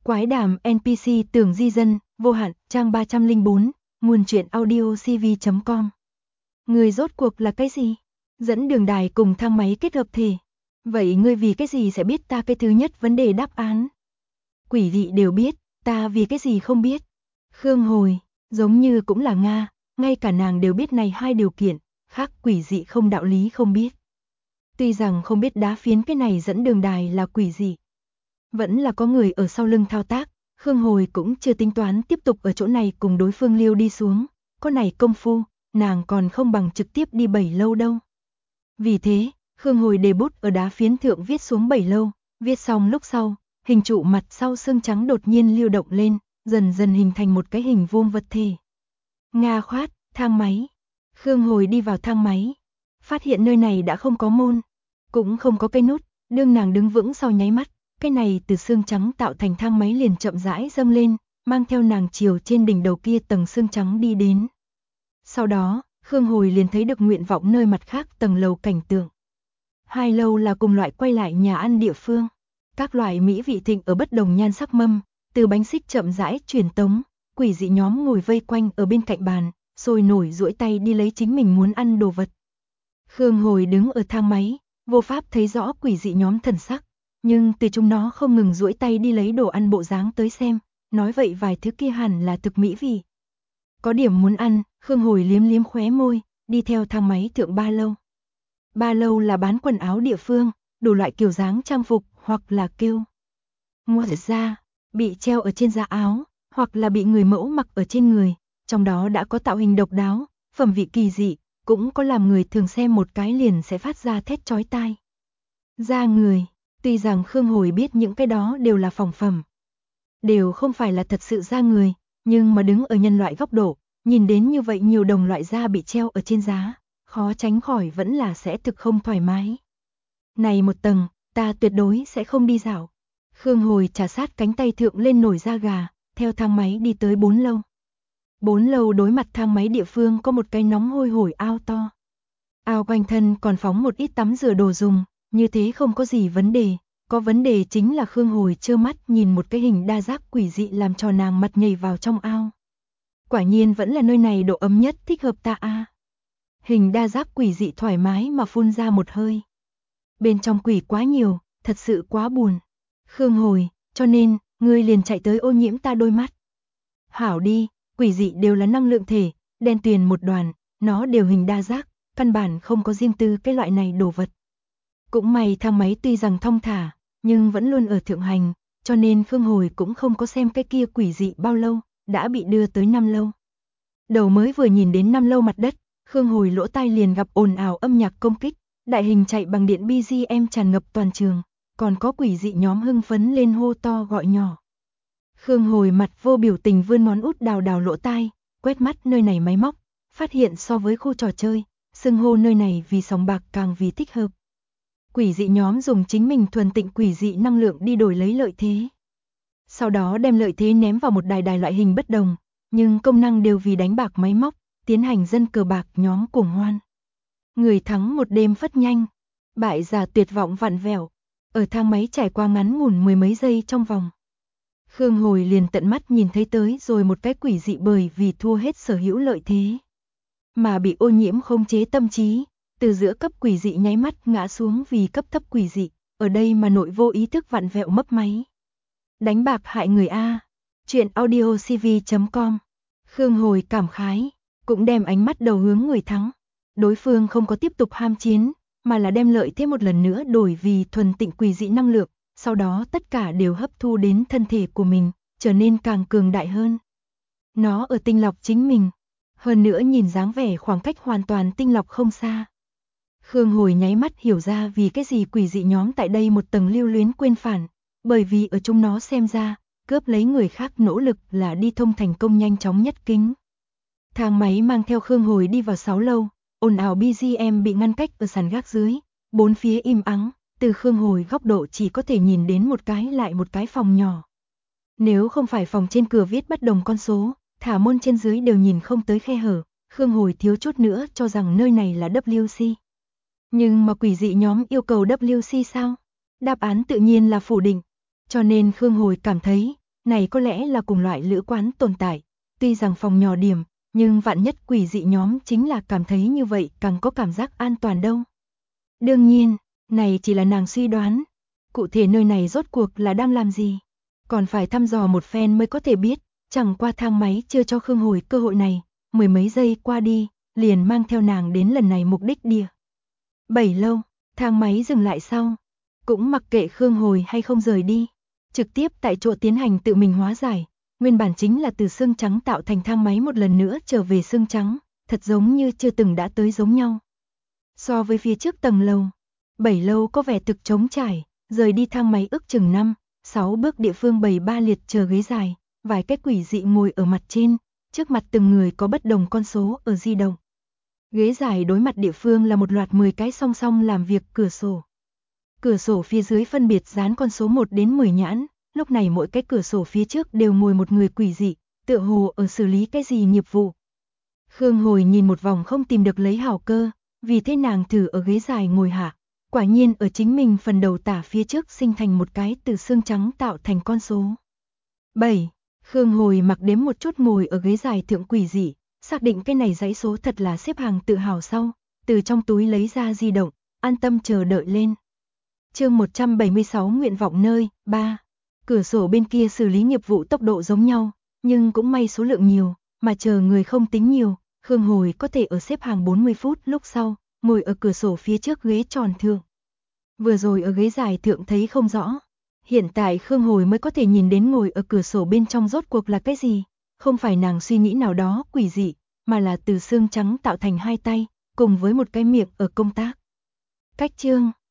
Quái đàm NPC tưởng di dân, vô hạn, trang 304, nguồn truyện audio cv.com. Người rốt cuộc là cái gì? Dẫn đường đài cùng thang máy kết hợp thể. Vậy ngươi vì cái gì sẽ biết ta cái thứ nhất vấn đề đáp án? Quỷ dị đều biết, ta vì cái gì không biết? Khương Hồi, giống như cũng là Nga, ngay cả nàng đều biết này hai điều kiện, khác quỷ dị không đạo lý không biết. Tuy rằng không biết đá phiến cái này dẫn đường đài là quỷ dị, vẫn là có người ở sau lưng thao tác, Khương Hồi cũng chưa tính toán tiếp tục ở chỗ này cùng đối phương liêu đi xuống, có này công phu, nàng còn không bằng trực tiếp đi 7 lâu đâu. Vì thế, Khương Hồi đề bút ở đá phiến thượng viết xuống 7 lâu, viết xong lúc sau, hình trụ mặt sau xương trắng đột nhiên lưu động lên, dần dần hình thành một cái hình vuông vật thể. Nga khoát, thang máy. Khương Hồi đi vào thang máy, phát hiện nơi này đã không có môn, cũng không có cây nút, đương nàng đứng vững sau nháy mắt, cái này từ xương trắng tạo thành thang máy liền chậm rãi dâng lên, mang theo nàng chiều trên đỉnh đầu kia tầng xương trắng đi đến. Sau đó, Khương Hồi liền thấy được nguyện vọng nơi mặt khác tầng lầu cảnh tượng. Hai lâu là cùng loại quay lại nhà ăn địa phương, các loại mỹ vị thịnh ở bất đồng nhan sắc mâm, từ bánh xích chậm rãi truyền tống, quỷ dị nhóm ngồi vây quanh ở bên cạnh bàn, sôi nổi duỗi tay đi lấy chính mình muốn ăn đồ vật. Khương Hồi đứng ở thang máy, vô pháp thấy rõ quỷ dị nhóm thần sắc, nhưng từ chúng nó không ngừng duỗi tay đi lấy đồ ăn bộ dáng tới xem, nói vậy vài thứ kia hẳn là thực mỹ vị. Có điểm muốn ăn, Khương Hồi liếm liếm khóe môi, đi theo thang máy thượng ba lâu. Ba lâu là bán quần áo địa phương, đủ loại kiểu dáng trang phục, hoặc là kêu mua ra, bị treo ở trên da áo, hoặc là bị người mẫu mặc ở trên người, trong đó đã có tạo hình độc đáo, phẩm vị kỳ dị, cũng có làm người thường xem một cái liền sẽ phát ra thét chói tai. Da người, tuy rằng Khương Hồi biết những cái đó đều là phỏng phẩm, đều không phải là thật sự da người, nhưng mà đứng ở nhân loại góc độ, nhìn đến như vậy nhiều đồng loại da bị treo ở trên giá, khó tránh khỏi vẫn là sẽ thực không thoải mái. Này một tầng, ta tuyệt đối sẽ không đi dạo. Khương Hồi trà sát cánh tay thượng lên nổi da gà, theo thang máy đi tới 4 lâu. 4 lâu đối mặt thang máy địa phương có một cái nóng hôi hổi ao to. Ao quanh thân còn phóng một ít tắm rửa đồ dùng, như thế không có gì vấn đề. Có vấn đề chính là Khương Hồi trơ mắt nhìn một cái hình đa giác quỷ dị làm cho nàng mặt nhảy vào trong ao. Quả nhiên vẫn là nơi này độ ấm nhất thích hợp ta a. Hình đa giác quỷ dị thoải mái mà phun ra một hơi. Bên trong quỷ quá nhiều, thật sự quá buồn. Khương Hồi, cho nên, ngươi liền chạy tới ô nhiễm ta đôi mắt. Hảo đi, quỷ dị đều là năng lượng thể, đen tuyền một đoàn, nó đều hình đa giác, căn bản không có riêng tư cái loại này đồ vật. Cũng may thang máy tuy rằng thong thả, nhưng vẫn luôn ở thượng hành, cho nên Khương Hồi cũng không có xem cái kia quỷ dị bao lâu, đã bị đưa tới 5 lâu. Đầu mới vừa nhìn đến 5 lâu mặt đất, Khương Hồi lỗ tai liền gặp ồn ào âm nhạc công kích, đại hình chạy bằng điện BGM tràn ngập toàn trường, còn có quỷ dị nhóm hưng phấn lên hô to gọi nhỏ. Khương Hồi mặt vô biểu tình vươn ngón út đào đào lỗ tai, quét mắt nơi này máy móc, phát hiện so với khu trò chơi, xưng hô nơi này vì sòng bạc càng vì thích hợp. Quỷ dị nhóm dùng chính mình thuần tịnh quỷ dị năng lượng đi đổi lấy lợi thế. Sau đó đem lợi thế ném vào một đài loại hình bất đồng, nhưng công năng đều vì đánh bạc máy móc, tiến hành dân cờ bạc nhóm cuồng hoan. Người thắng một đêm phất nhanh, bại giả tuyệt vọng vặn vẹo, ở thang máy trải qua ngắn ngủn mười mấy giây trong vòng. Khương Hồi liền tận mắt nhìn thấy tới rồi một cái quỷ dị bởi vì thua hết sở hữu lợi thế, mà bị ô nhiễm khống chế tâm trí, từ giữa cấp quỷ dị nháy mắt ngã xuống vì cấp thấp quỷ dị, ở đây mà nội vô ý thức vặn vẹo mấp máy. Đánh bạc hại người a. Truyện audio cv.com. Khương Hồi cảm khái, cũng đem ánh mắt đầu hướng người thắng. Đối phương không có tiếp tục ham chiến, mà là đem lợi thế một lần nữa đổi vì thuần tịnh quỷ dị năng lượng, sau đó tất cả đều hấp thu đến thân thể của mình, trở nên càng cường đại hơn. Nó ở tinh lọc chính mình, hơn nữa nhìn dáng vẻ khoảng cách hoàn toàn tinh lọc không xa. Khương Hồi nháy mắt hiểu ra vì cái gì quỷ dị nhóm tại đây một tầng lưu luyến quên phản, bởi vì ở chúng nó xem ra, cướp lấy người khác nỗ lực là đi thông thành công nhanh chóng nhất kính. Thang máy mang theo Khương Hồi đi vào 6 lâu, ồn ào BGM bị ngăn cách ở sàn gác dưới, bốn phía im ắng, từ Khương Hồi góc độ chỉ có thể nhìn đến một cái lại một cái phòng nhỏ. Nếu không phải phòng trên cửa viết bất đồng con số, thả môn trên dưới đều nhìn không tới khe hở, Khương Hồi thiếu chút nữa cho rằng nơi này là WC. Nhưng mà quỷ dị nhóm yêu cầu WC sao? Đáp án tự nhiên là phủ định, cho nên Khương Hồi cảm thấy, này có lẽ là cùng loại lữ quán tồn tại, tuy rằng phòng nhỏ điểm, nhưng vạn nhất quỷ dị nhóm chính là cảm thấy như vậy càng có cảm giác an toàn đâu. Đương nhiên, này chỉ là nàng suy đoán, cụ thể nơi này rốt cuộc là đang làm gì, còn phải thăm dò một phen mới có thể biết, chẳng qua thang máy chưa cho Khương Hồi cơ hội này, mười mấy giây qua đi, liền mang theo nàng đến lần này mục đích địa. 7 lâu, thang máy dừng lại sau, cũng mặc kệ Khương Hồi hay không rời đi, trực tiếp tại chỗ tiến hành tự mình hóa giải, nguyên bản chính là từ xương trắng tạo thành thang máy một lần nữa trở về xương trắng, thật giống như chưa từng đã tới giống nhau. So với phía trước tầng lầu, 7 lâu có vẻ thực trống trải, rời đi thang máy ước chừng 5-6 bước địa phương bày ba liệt chờ ghế dài, vài cái quỷ dị ngồi ở mặt trên, trước mặt từng người có bất đồng con số ở di động. Ghế dài đối mặt địa phương là một loạt 10 cái song song làm việc cửa sổ. Cửa sổ phía dưới phân biệt dán con số 1 đến 10 nhãn, lúc này mỗi cái cửa sổ phía trước đều ngồi một người quỷ dị, tựa hồ ở xử lý cái gì nghiệp vụ. Khương Hồi nhìn một vòng không tìm được lấy hảo cơ, vì thế nàng thử ở ghế dài ngồi hạ, quả nhiên ở chính mình phần đầu tả phía trước sinh thành một cái từ xương trắng tạo thành con số. 7. Khương Hồi mặc đếm một chút ngồi ở ghế dài thượng quỷ dị, xác định cái này dãy số thật là xếp hàng tự hào sau, từ trong túi lấy ra di động, an tâm chờ đợi lên. Chương 176 nguyện vọng nơi 3. Cửa sổ bên kia xử lý nghiệp vụ tốc độ giống nhau, nhưng cũng may số lượng nhiều, mà chờ người không tính nhiều, Khương Hồi có thể ở xếp hàng 40 phút lúc sau, ngồi ở cửa sổ phía trước ghế tròn thượng. Vừa rồi ở ghế dài thượng thấy không rõ, hiện tại Khương Hồi mới có thể nhìn đến ngồi ở cửa sổ bên trong rốt cuộc là cái gì, không phải nàng suy nghĩ nào đó quỷ dị, mà là từ xương trắng tạo thành hai tay, cùng với một cái miệng ở công tác. Cách chương